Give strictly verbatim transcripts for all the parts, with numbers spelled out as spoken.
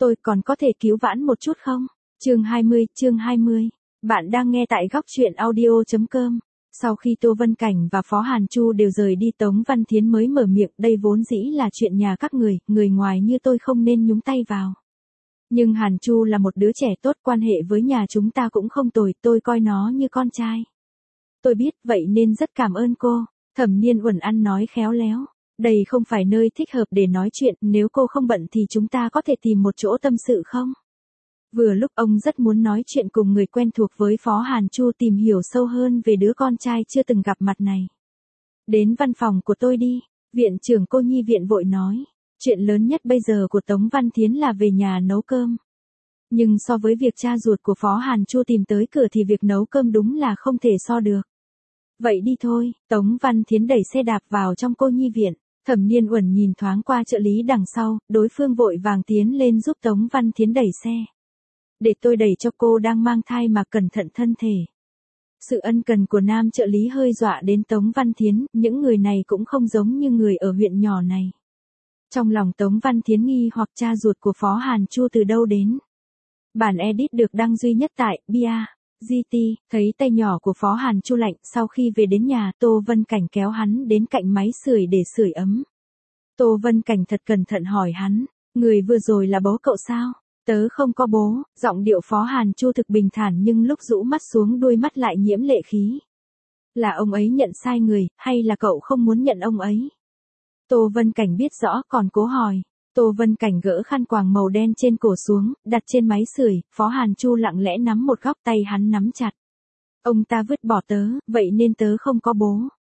tôi còn có thể cứu vãn một chút không? Chương hai mươi, chương hai mươi. Bạn đang nghe tại góc truyện audio chấm com. Sau khi Tô Vân Cảnh và Phó Hàn Chu đều rời đi, Tống Văn Thiến mới mở miệng, đây vốn dĩ là chuyện nhà các người, người ngoài như tôi không nên nhúng tay vào. Nhưng Hàn Chu là một đứa trẻ tốt, quan hệ với nhà chúng ta cũng không tồi, tôi coi nó như con trai. Tôi biết, vậy nên rất cảm ơn cô. Thẩm Niên Uẩn ăn nói khéo léo. Đây không phải nơi thích hợp để nói chuyện, nếu cô không bận thì chúng ta có thể tìm một chỗ tâm sự không? Vừa lúc ông rất muốn nói chuyện cùng người quen thuộc với Phó Hàn Chu, tìm hiểu sâu hơn về đứa con trai chưa từng gặp mặt này. Đến văn phòng của tôi đi, viện trưởng cô nhi viện vội nói. Chuyện lớn nhất bây giờ của Tống Văn Thiến là về nhà nấu cơm. Nhưng so với việc cha ruột của Phó Hàn Chu tìm tới cửa thì việc nấu cơm đúng là không thể so được. Vậy đi thôi, Tống Văn Thiến đẩy xe đạp vào trong cô nhi viện. Thẩm Niên Uẩn nhìn thoáng qua trợ lý đằng sau, đối phương vội vàng tiến lên giúp Tống Văn Thiến đẩy xe. Để tôi đẩy cho, cô đang mang thai mà, cẩn thận thân thể. Sự ân cần của nam trợ lý hơi dọa đến Tống Văn Thiến, những người này cũng không giống như người ở huyện nhỏ này. Trong lòng Tống Văn Thiến nghi hoặc cha ruột của Phó Hàn Chu từ đâu đến. Bản edit được đăng duy nhất tại bia giê tê, thấy tay nhỏ của Phó Hàn Chu lạnh, sau khi về đến nhà, Tô Vân Cảnh kéo hắn đến cạnh máy sưởi để sưởi ấm. Tô Vân Cảnh thật cẩn thận hỏi hắn, người vừa rồi là bố cậu sao? Tớ không có bố, giọng điệu Phó Hàn Chu thực bình thản nhưng lúc rũ mắt xuống đôi mắt lại nhiễm lệ khí. Là ông ấy nhận sai người, hay là cậu không muốn nhận ông ấy? Tô Vân Cảnh biết rõ còn cố hỏi. Tô Vân Cảnh gỡ khăn quàng màu đen trên cổ xuống, đặt trên máy sưởi, Phó Hàn Chu lặng lẽ nắm một góc tay hắn nắm chặt. Ông ta vứt bỏ tớ, vậy nên tớ không có bố.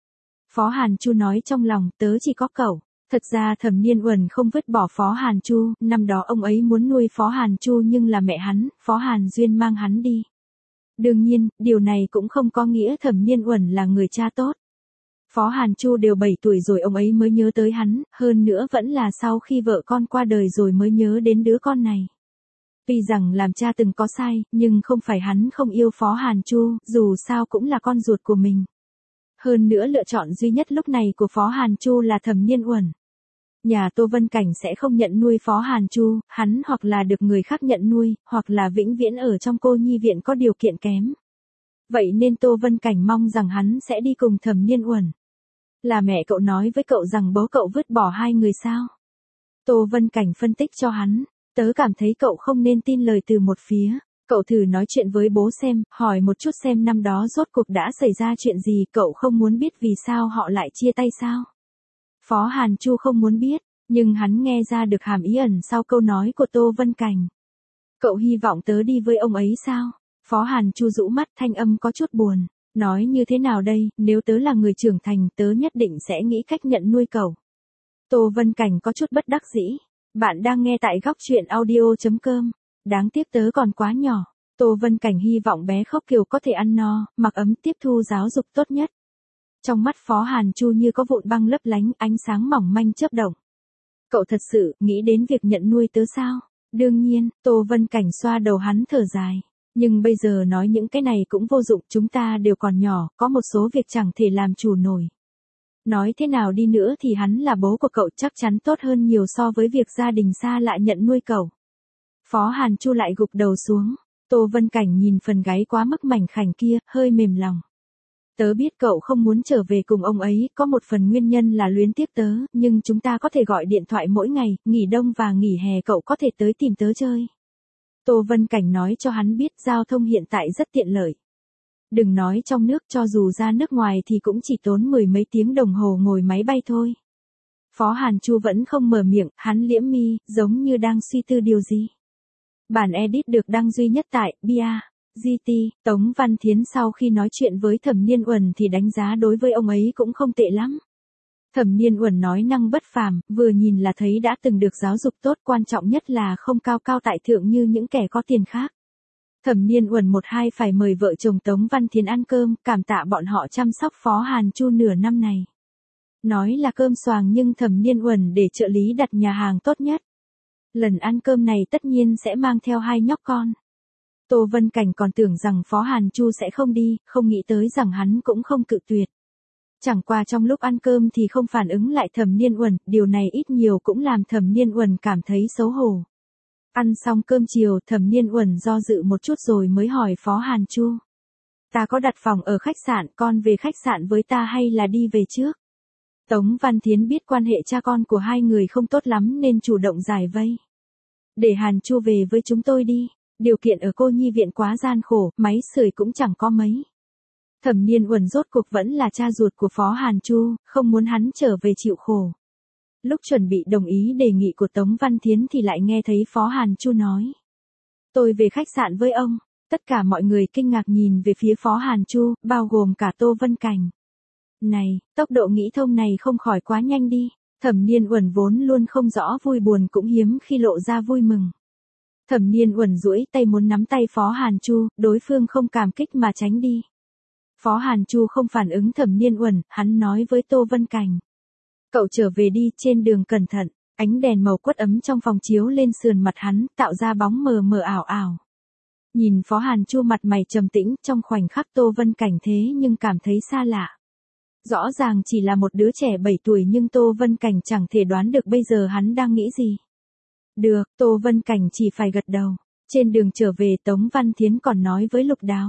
Phó Hàn Chu nói trong lòng, tớ chỉ có cậu. Thật ra Thẩm Niên Uẩn không vứt bỏ Phó Hàn Chu, năm đó ông ấy muốn nuôi Phó Hàn Chu nhưng là mẹ hắn, Phó Hàn Duyên mang hắn đi. Đương nhiên, điều này cũng không có nghĩa Thẩm Niên Uẩn là người cha tốt. Phó Hàn Chu đều bảy tuổi rồi ông ấy mới nhớ tới hắn, hơn nữa vẫn là sau khi vợ con qua đời rồi mới nhớ đến đứa con này. Tuy rằng làm cha từng có sai, nhưng không phải hắn không yêu Phó Hàn Chu, dù sao cũng là con ruột của mình. Hơn nữa lựa chọn duy nhất lúc này của Phó Hàn Chu là Thẩm Niên Uẩn. Nhà Tô Vân Cảnh sẽ không nhận nuôi Phó Hàn Chu, hắn hoặc là được người khác nhận nuôi, hoặc là vĩnh viễn ở trong cô nhi viện có điều kiện kém. Vậy nên Tô Vân Cảnh mong rằng hắn sẽ đi cùng Thẩm Niên Uẩn. Là mẹ cậu nói với cậu rằng bố cậu vứt bỏ hai người sao? Tô Vân Cảnh phân tích cho hắn, tớ cảm thấy cậu không nên tin lời từ một phía. Cậu thử nói chuyện với bố xem, hỏi một chút xem năm đó rốt cuộc đã xảy ra chuyện gì, cậu không muốn biết vì sao họ lại chia tay sao? Phó Hàn Chu không muốn biết, nhưng hắn nghe ra được hàm ý ẩn sau câu nói của Tô Vân Cảnh. Cậu hy vọng tớ đi với ông ấy sao? Phó Hàn Chu rũ mắt, thanh âm có chút buồn. Nói như thế nào đây, nếu tớ là người trưởng thành, tớ nhất định sẽ nghĩ cách nhận nuôi cậu. Tô Vân Cảnh có chút bất đắc dĩ. Bạn đang nghe tại góc truyện audio chấm com. Đáng tiếc tớ còn quá nhỏ. Tô Vân Cảnh hy vọng bé Khốc Kiều có thể ăn no, mặc ấm, tiếp thu giáo dục tốt nhất. Trong mắt Phó Hàn Chu như có vụn băng lấp lánh, ánh sáng mỏng manh chớp động. Cậu thật sự nghĩ đến việc nhận nuôi tớ sao? Đương nhiên, Tô Vân Cảnh xoa đầu hắn thở dài. Nhưng bây giờ nói những cái này cũng vô dụng, chúng ta đều còn nhỏ, có một số việc chẳng thể làm chủ nổi. Nói thế nào đi nữa thì hắn là bố của cậu, chắc chắn tốt hơn nhiều so với việc gia đình xa lạ nhận nuôi cậu. Phó Hàn Chu lại gục đầu xuống. Tô Vân Cảnh nhìn phần gáy quá mức mảnh khảnh kia, hơi mềm lòng. Tớ biết cậu không muốn trở về cùng ông ấy, có một phần nguyên nhân là luyến tiếc tớ, nhưng chúng ta có thể gọi điện thoại mỗi ngày, nghỉ đông và nghỉ hè cậu có thể tới tìm tớ chơi. Tô Vân Cảnh nói cho hắn biết giao thông hiện tại rất tiện lợi. Đừng nói trong nước, cho dù ra nước ngoài thì cũng chỉ tốn mười mấy tiếng đồng hồ ngồi máy bay thôi. Phó Hàn Chu vẫn không mở miệng, hắn liễm mi, giống như đang suy tư điều gì. Bản edit được đăng duy nhất tại bia giê tê. Tống Văn Thiến sau khi nói chuyện với Thẩm Niên Uẩn thì đánh giá đối với ông ấy cũng không tệ lắm. Thẩm Niên Uẩn nói năng bất phàm, vừa nhìn là thấy đã từng được giáo dục tốt, quan trọng nhất là không cao cao tại thượng như những kẻ có tiền khác. Thẩm Niên Uẩn một hai phải mời vợ chồng Tống Văn Thiến ăn cơm, cảm tạ bọn họ chăm sóc Phó Hàn Chu nửa năm này. Nói là cơm xoàng nhưng Thẩm Niên Uẩn để trợ lý đặt nhà hàng tốt nhất. Lần ăn cơm này tất nhiên sẽ mang theo hai nhóc con. Tô Vân Cảnh còn tưởng rằng Phó Hàn Chu sẽ không đi, không nghĩ tới rằng hắn cũng không cự tuyệt. Chẳng qua trong lúc ăn cơm thì không phản ứng lại Thẩm Niên Uẩn, điều này ít nhiều cũng làm Thẩm Niên Uẩn cảm thấy xấu hổ. Ăn xong cơm chiều, Thẩm Niên Uẩn do dự một chút rồi mới hỏi Phó Hàn Chu. Ta có đặt phòng ở khách sạn, con về khách sạn với ta hay là đi về trước? Tống Văn Thiến biết quan hệ cha con của hai người không tốt lắm nên chủ động giải vây. Để Hàn Chu về với chúng tôi đi, điều kiện ở cô nhi viện quá gian khổ, máy sưởi cũng chẳng có mấy. Thẩm Niên Uẩn rốt cuộc vẫn là cha ruột của Phó Hàn Chu, không muốn hắn trở về chịu khổ. Lúc chuẩn bị đồng ý đề nghị của Tống Văn Thiến thì lại nghe thấy Phó Hàn Chu nói. Tôi về khách sạn với ông. Tất cả mọi người kinh ngạc nhìn về phía Phó Hàn Chu, bao gồm cả Tô Vân Cảnh. Này, tốc độ nghĩ thông này không khỏi quá nhanh đi. Thẩm Niên Uẩn vốn luôn không rõ vui buồn cũng hiếm khi lộ ra vui mừng. Thẩm Niên Uẩn duỗi tay muốn nắm tay Phó Hàn Chu, đối phương không cảm kích mà tránh đi. Phó Hàn Chu không phản ứng Thẩm Niên Uẩn, hắn nói với Tô Vân Cảnh. Cậu trở về đi, trên đường cẩn thận. Ánh đèn màu quất ấm trong phòng chiếu lên sườn mặt hắn, tạo ra bóng mờ mờ ảo ảo. Nhìn Phó Hàn Chu mặt mày trầm tĩnh, trong khoảnh khắc Tô Vân Cảnh thế nhưng cảm thấy xa lạ. Rõ ràng chỉ là một đứa trẻ bảy tuổi nhưng Tô Vân Cảnh chẳng thể đoán được bây giờ hắn đang nghĩ gì. Được, Tô Vân Cảnh chỉ phải gật đầu. Trên đường trở về Tống Văn Thiến còn nói với Lục Đào.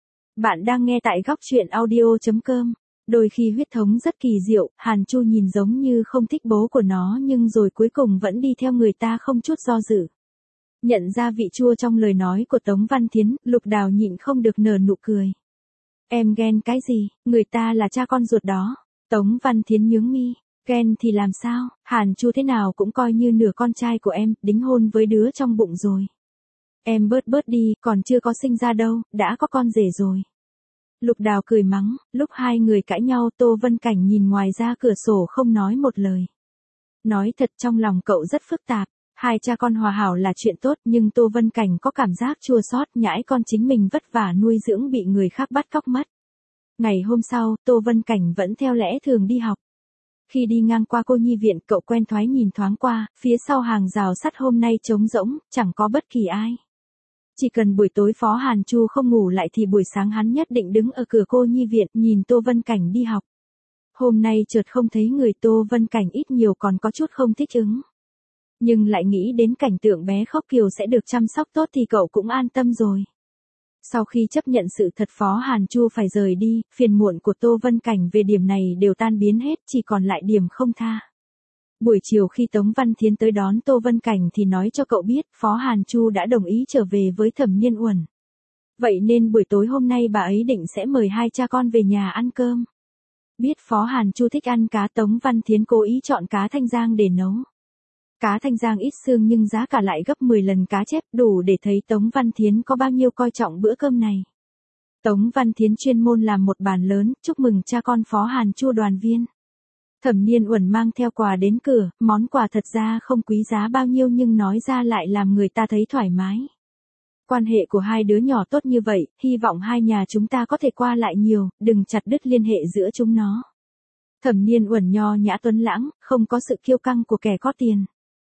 Bạn đang nghe tại góc truyện audio chấm com. Đôi khi huyết thống rất kỳ diệu, Hàn Chu nhìn giống như không thích bố của nó nhưng rồi cuối cùng vẫn đi theo người ta không chút do dự. Nhận ra vị chua trong lời nói của Tống Văn Thiến, Lục Đào nhịn không được nở nụ cười. Em ghen cái gì, người ta là cha con ruột đó. Tống Văn Thiến nhướng mi, ghen thì làm sao, Hàn Chu thế nào cũng coi như nửa con trai của em, đính hôn với đứa trong bụng rồi. Em bớt bớt đi, còn chưa có sinh ra đâu, đã có con rể rồi. Lục Đào cười mắng, lúc hai người cãi nhau Tô Vân Cảnh nhìn ngoài ra cửa sổ không nói một lời. Nói thật trong lòng cậu rất phức tạp. Hai cha con hòa hảo là chuyện tốt nhưng Tô Vân Cảnh có cảm giác chua xót nhãi con chính mình vất vả nuôi dưỡng bị người khác bắt cóc mất. Ngày hôm sau, Tô Vân Cảnh vẫn theo lẽ thường đi học. Khi đi ngang qua cô nhi viện cậu quen thoái nhìn thoáng qua, phía sau hàng rào sắt hôm nay trống rỗng, chẳng có bất kỳ ai. Chỉ cần buổi tối Phó Hàn Chu không ngủ lại thì buổi sáng hắn nhất định đứng ở cửa cô nhi viện nhìn Tô Vân Cảnh đi học. Hôm nay chợt không thấy người Tô Vân Cảnh ít nhiều còn có chút không thích ứng. Nhưng lại nghĩ đến cảnh tượng bé khóc kiều sẽ được chăm sóc tốt thì cậu cũng an tâm rồi. Sau khi chấp nhận sự thật Phó Hàn Chu phải rời đi, phiền muộn của Tô Vân Cảnh về điểm này đều tan biến hết, chỉ còn lại điểm không tha. Buổi chiều khi Tống Văn Thiến tới đón Tô Vân Cảnh thì nói cho cậu biết Phó Hàn Chu đã đồng ý trở về với Thẩm Niên Uẩn. Vậy nên buổi tối hôm nay bà ấy định sẽ mời hai cha con về nhà ăn cơm. Biết Phó Hàn Chu thích ăn cá, Tống Văn Thiến cố ý chọn cá thanh giang để nấu. Cá thanh giang ít xương nhưng giá cả lại gấp mười lần cá chép, đủ để thấy Tống Văn Thiến có bao nhiêu coi trọng bữa cơm này. Tống Văn Thiến chuyên môn làm một bàn lớn, chúc mừng cha con Phó Hàn Chu đoàn viên. Thẩm Niên Uẩn mang theo quà đến cửa, món quà thật ra không quý giá bao nhiêu nhưng nói ra lại làm người ta thấy thoải mái. Quan hệ của hai đứa nhỏ tốt như vậy, hy vọng hai nhà chúng ta có thể qua lại nhiều, đừng chặt đứt liên hệ giữa chúng nó. Thẩm Niên Uẩn nho nhã tuấn lãng, không có sự kiêu căng của kẻ có tiền.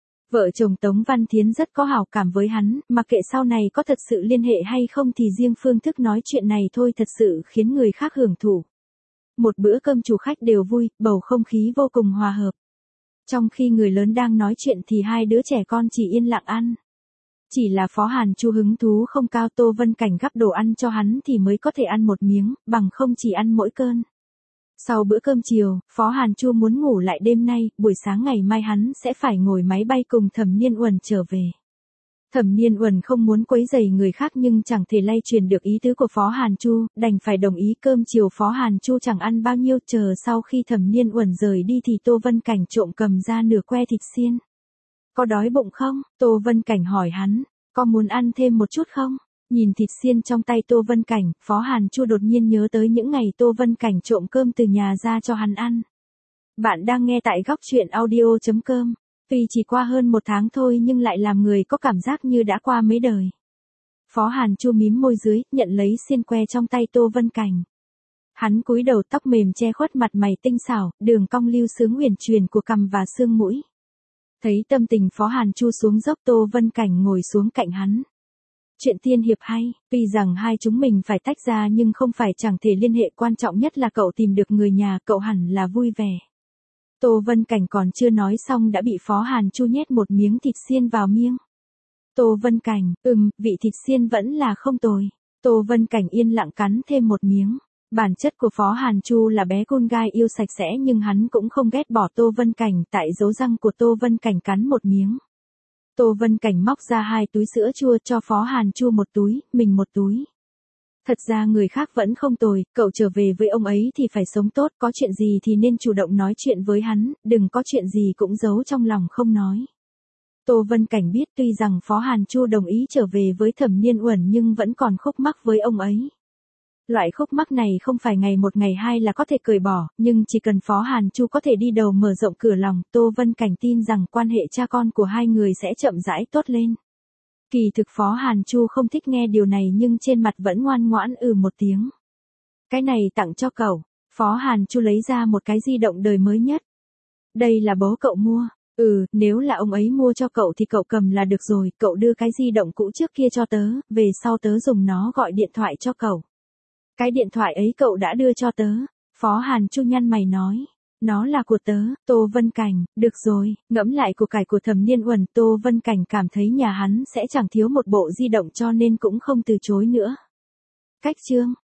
Vợ chồng Tống Văn Thiến rất có hảo cảm với hắn, mặc kệ sau này có thật sự liên hệ hay không thì riêng phương thức nói chuyện này thôi thật sự khiến người khác hưởng thụ. Một bữa cơm chủ khách đều vui, bầu không khí vô cùng hòa hợp. Trong khi người lớn đang nói chuyện thì hai đứa trẻ con chỉ yên lặng ăn. Chỉ là Phó Hàn Chu hứng thú không cao, Tô Vân Cảnh gắp đồ ăn cho hắn thì mới có thể ăn một miếng, bằng không chỉ ăn mỗi cơn. Sau bữa cơm chiều, Phó Hàn Chu muốn ngủ lại đêm nay, buổi sáng ngày mai hắn sẽ phải ngồi máy bay cùng Thẩm Niên Uẩn trở về. Thẩm Niên Uẩn không muốn quấy rầy người khác nhưng chẳng thể lay truyền được ý tứ của Phó Hàn Chu, đành phải đồng ý. Cơm chiều Phó Hàn Chu chẳng ăn bao nhiêu, chờ sau khi Thẩm Niên Uẩn rời đi thì Tô Vân Cảnh trộm cầm ra nửa que thịt xiên. Có đói bụng không? Tô Vân Cảnh hỏi hắn, có muốn ăn thêm một chút không? Nhìn thịt xiên trong tay Tô Vân Cảnh, Phó Hàn Chu đột nhiên nhớ tới những ngày Tô Vân Cảnh trộm cơm từ nhà ra cho hắn ăn. Bạn đang nghe tại góc truyện audio chấm com. Tuy chỉ qua hơn một tháng thôi nhưng lại làm người có cảm giác như đã qua mấy đời. Phó Hàn Chu mím môi dưới, nhận lấy xiên que trong tay Tô Vân Cảnh. Hắn cúi đầu, tóc mềm che khuất mặt mày tinh xảo, đường cong lưu sướng huyền truyền của cằm và xương mũi. Thấy tâm tình Phó Hàn Chu xuống dốc, Tô Vân Cảnh ngồi xuống cạnh hắn. Chuyện tiên hiệp hay, tuy rằng hai chúng mình phải tách ra nhưng không phải chẳng thể liên hệ, quan trọng nhất là cậu tìm được người nhà, cậu hẳn là vui vẻ. Tô Vân Cảnh còn chưa nói xong đã bị Phó Hàn Chu nhét một miếng thịt xiên vào miệng. Tô Vân Cảnh, ừm, vị thịt xiên vẫn là không tồi. Tô Vân Cảnh yên lặng cắn thêm một miếng. Bản chất của Phó Hàn Chu là bé con gai yêu sạch sẽ nhưng hắn cũng không ghét bỏ Tô Vân Cảnh, tại dấu răng của Tô Vân Cảnh cắn một miếng. Tô Vân Cảnh móc ra hai túi sữa chua cho Phó Hàn Chu một túi, mình một túi. Thật ra người khác vẫn không tồi, cậu trở về với ông ấy thì phải sống tốt, có chuyện gì thì nên chủ động nói chuyện với hắn, đừng có chuyện gì cũng giấu trong lòng không nói. Tô Vân Cảnh biết tuy rằng Phó Hàn Chu đồng ý trở về với Thẩm Niên Uẩn nhưng vẫn còn khúc mắc với ông ấy. Loại khúc mắc này không phải ngày một ngày hai là có thể cởi bỏ, nhưng chỉ cần Phó Hàn Chu có thể đi đầu mở rộng cửa lòng, Tô Vân Cảnh tin rằng quan hệ cha con của hai người sẽ chậm rãi tốt lên. Kỳ thực Phó Hàn Chu không thích nghe điều này nhưng trên mặt vẫn ngoan ngoãn ừ một tiếng. Cái này tặng cho cậu. Phó Hàn Chu lấy ra một cái di động đời mới nhất. Đây là bố cậu mua. Ừ, nếu là ông ấy mua cho cậu thì cậu cầm là được rồi, cậu đưa cái di động cũ trước kia cho tớ, về sau tớ dùng nó gọi điện thoại cho cậu. Cái điện thoại ấy cậu đã đưa cho tớ. Phó Hàn Chu nhăn mày nói. Nó là của tớ, Tô Vân Cảnh, được rồi, ngẫm lại của cải của Thẩm Niên Uẩn, Tô Vân Cảnh cảm thấy nhà hắn sẽ chẳng thiếu một bộ di động cho nên cũng không từ chối nữa. Cách chương